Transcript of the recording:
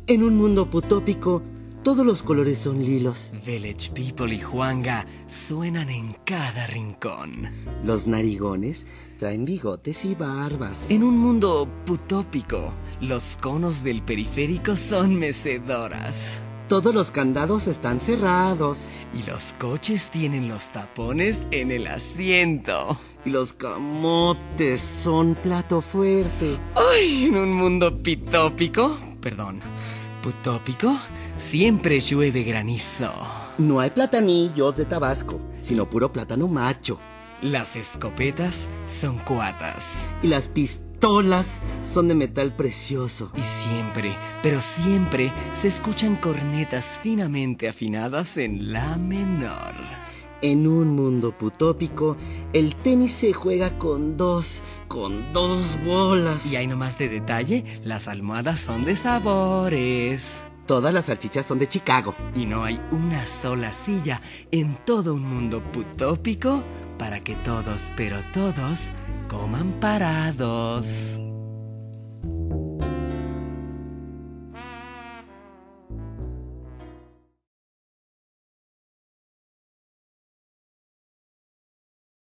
En un mundo utópico, todos los colores son lilos. Village People y Juanga suenan en cada rincón. Los narigones traen bigotes y barbas. En un mundo utópico, los conos del periférico son mecedoras. Todos los candados están cerrados. Y los coches tienen los tapones en el asiento. Y los camotes son plato fuerte. ¡Ay! En un mundo utópico, siempre llueve granizo. No hay platanillos de Tabasco, sino puro plátano macho. Las escopetas son cuatas. Y las pistolas son de metal precioso. Y siempre, pero siempre, se escuchan cornetas finamente afinadas en la menor. En un mundo utópico, el tenis se juega con dos bolas. Y hay nomás de detalle, las almohadas son de sabores. Todas las salchichas son de Chicago. Y no hay una sola silla en todo un mundo utópico para que todos, pero todos, coman parados.